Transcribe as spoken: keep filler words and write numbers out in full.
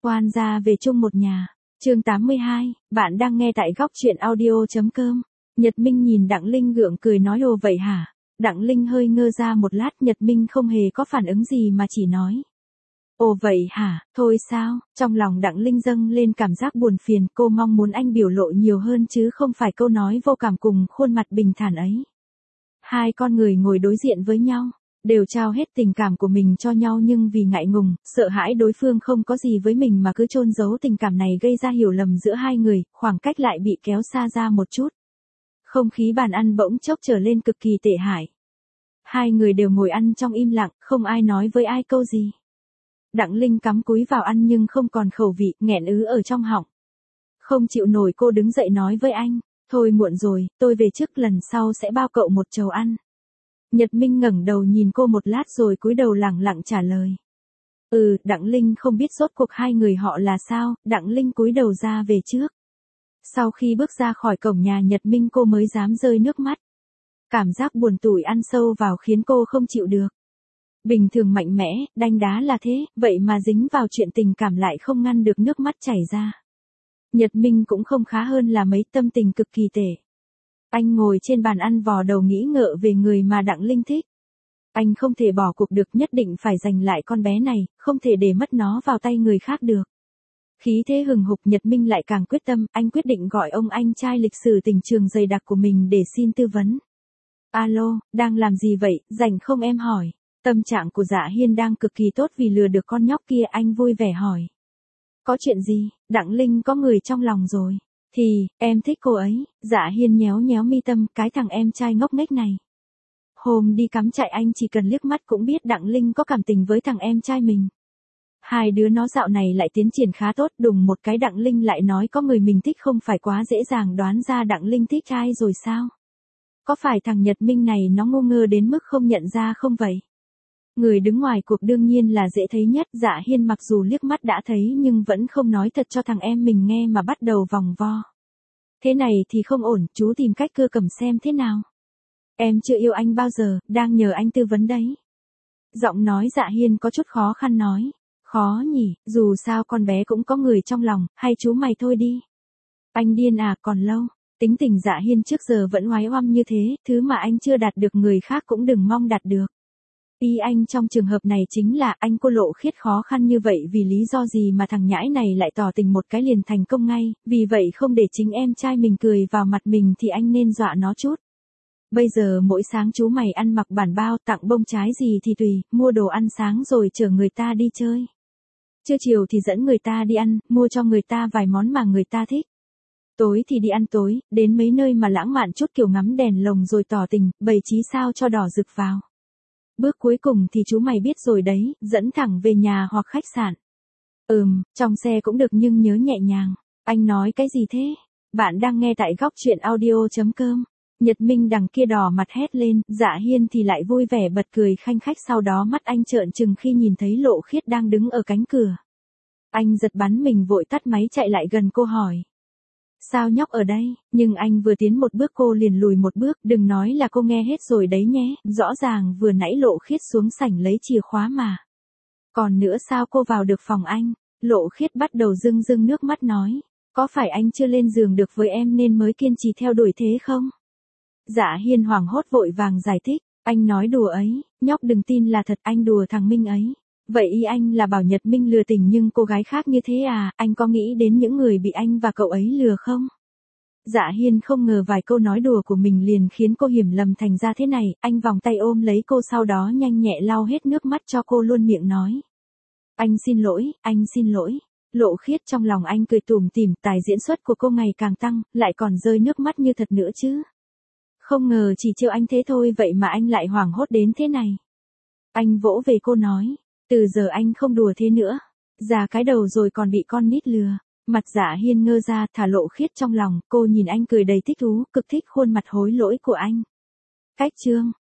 quan ra về chung một nhà. Chương tám mươi hai, bạn đang nghe tại góc truyện audio chấm com. Nhật Minh nhìn Đặng Linh gượng cười nói ồ vậy hả? Đặng Linh hơi ngơ ra một lát, Nhật Minh không hề có phản ứng gì mà chỉ nói. Ồ vậy hả, thôi sao? Trong lòng Đặng Linh dâng lên cảm giác buồn phiền, cô mong muốn anh biểu lộ nhiều hơn chứ không phải câu nói vô cảm cùng khuôn mặt bình thản ấy. Hai con người ngồi đối diện với nhau, đều trao hết tình cảm của mình cho nhau nhưng vì ngại ngùng, sợ hãi đối phương không có gì với mình mà cứ chôn giấu tình cảm này gây ra hiểu lầm giữa hai người, khoảng cách lại bị kéo xa ra một chút. Không khí bàn ăn bỗng chốc trở lên cực kỳ tệ hại. Hai người đều ngồi ăn trong im lặng, không ai nói với ai câu gì. Đặng Linh cắm cúi vào ăn nhưng không còn khẩu vị, nghẹn ứ ở trong họng. Không chịu nổi cô đứng dậy nói với anh, thôi muộn rồi, tôi về trước, lần sau sẽ bao cậu một chầu ăn. Nhật Minh ngẩng đầu nhìn cô một lát rồi cúi đầu lẳng lặng trả lời. Ừ, Đặng Linh không biết rốt cuộc hai người họ là sao, Đặng Linh cúi đầu ra về trước. Sau khi bước ra khỏi cổng nhà Nhật Minh cô mới dám rơi nước mắt. Cảm giác buồn tủi ăn sâu vào khiến cô không chịu được. Bình thường mạnh mẽ, đanh đá là thế, vậy mà dính vào chuyện tình cảm lại không ngăn được nước mắt chảy ra. Nhật Minh cũng không khá hơn là mấy, tâm tình cực kỳ tệ. Anh ngồi trên bàn ăn vò đầu nghĩ ngợi về người mà Đặng Linh thích. Anh không thể bỏ cuộc được, nhất định phải giành lại con bé này, không thể để mất nó vào tay người khác được. Khí thế hừng hục, Nhật Minh lại càng quyết tâm, anh quyết định gọi ông anh trai lịch sử tình trường dày đặc của mình để xin tư vấn. Alo, đang làm gì vậy, rảnh không em hỏi? Tâm trạng của Dạ Hiên đang cực kỳ tốt vì lừa được con nhóc kia, anh vui vẻ hỏi. Có chuyện gì, Đặng Linh có người trong lòng rồi. Thì, em thích cô ấy. Dạ Hiên nhéo nhéo mi tâm, cái thằng em trai ngốc nghếch này. Hôm đi cắm trại anh chỉ cần liếc mắt cũng biết Đặng Linh có cảm tình với thằng em trai mình. Hai đứa nó dạo này lại tiến triển khá tốt, đùng một cái Đặng Linh lại nói có người mình thích, không phải quá dễ dàng đoán ra Đặng Linh thích ai rồi sao? Có phải thằng Nhật Minh này nó ngu ngơ đến mức không nhận ra không vậy? Người đứng ngoài cuộc đương nhiên là dễ thấy nhất. Dạ Hiên mặc dù liếc mắt đã thấy nhưng vẫn không nói thật cho thằng em mình nghe mà bắt đầu vòng vo. Thế này thì không ổn, chú tìm cách cưa cầm xem thế nào. Em chưa yêu anh bao giờ, đang nhờ anh tư vấn đấy. Giọng nói Dạ Hiên có chút khó khăn nói. Khó nhỉ, dù sao con bé cũng có người trong lòng, hay chú mày thôi đi. Anh điên à, còn lâu. Tính tình Dạ Hiên trước giờ vẫn oái oăm như thế, thứ mà anh chưa đạt được người khác cũng đừng mong đạt được. Ý anh trong trường hợp này chính là anh cô Lộ Khiết khó khăn như vậy vì lý do gì mà thằng nhãi này lại tỏ tình một cái liền thành công ngay, vì vậy không để chính em trai mình cười vào mặt mình thì anh nên dọa nó chút. Bây giờ mỗi sáng chú mày ăn mặc bản bao, tặng bông trái gì thì tùy, mua đồ ăn sáng rồi chở người ta đi chơi. Trưa chiều thì dẫn người ta đi ăn, mua cho người ta vài món mà người ta thích. Tối thì đi ăn tối, đến mấy nơi mà lãng mạn chút kiểu ngắm đèn lồng rồi tỏ tình, bày trí sao cho đỏ rực vào. Bước cuối cùng thì chú mày biết rồi đấy, dẫn thẳng về nhà hoặc khách sạn. Ừm, trong xe cũng được nhưng nhớ nhẹ nhàng. Anh nói cái gì thế? Bạn đang nghe tại góc truyện audio chấm com. Nhật Minh đằng kia đỏ mặt hét lên, Dạ Hiên thì lại vui vẻ bật cười khanh khách, sau đó mắt anh trợn trừng khi nhìn thấy Lộ Khiết đang đứng ở cánh cửa. Anh giật bắn mình vội tắt máy chạy lại gần cô hỏi. Sao nhóc ở đây? Nhưng anh vừa tiến một bước cô liền lùi một bước, đừng nói là cô nghe hết rồi đấy nhé, rõ ràng vừa nãy Lộ Khiết xuống sảnh lấy chìa khóa mà. Còn nữa sao cô vào được phòng anh? Lộ Khiết bắt đầu rưng rưng nước mắt nói, có phải anh chưa lên giường được với em nên mới kiên trì theo đuổi thế không? Dạ Hiên hoảng hốt vội vàng giải thích, anh nói đùa ấy, nhóc đừng tin là thật, anh đùa thằng Minh ấy. Vậy ý anh là bảo Nhật Minh lừa tình nhưng cô gái khác như thế à, anh có nghĩ đến những người bị anh và cậu ấy lừa không? Dạ Hiên không ngờ vài câu nói đùa của mình liền khiến cô hiểu lầm thành ra thế này, anh vòng tay ôm lấy cô sau đó nhanh nhẹ lau hết nước mắt cho cô, luôn miệng nói. Anh xin lỗi, anh xin lỗi. Lộ Khiết trong lòng anh cười tủm tỉm, tài diễn xuất của cô ngày càng tăng, lại còn rơi nước mắt như thật nữa chứ. Không ngờ chỉ trêu anh thế thôi vậy mà anh lại hoảng hốt đến thế này. Anh vỗ về cô nói. Từ giờ anh không đùa thế nữa. Già cái đầu rồi còn bị con nít lừa. Mặt Dạ Hiên ngơ ra, thả Lộ Khiết trong lòng, cô nhìn anh cười đầy thích thú, cực thích khuôn mặt hối lỗi của anh. Cách chương.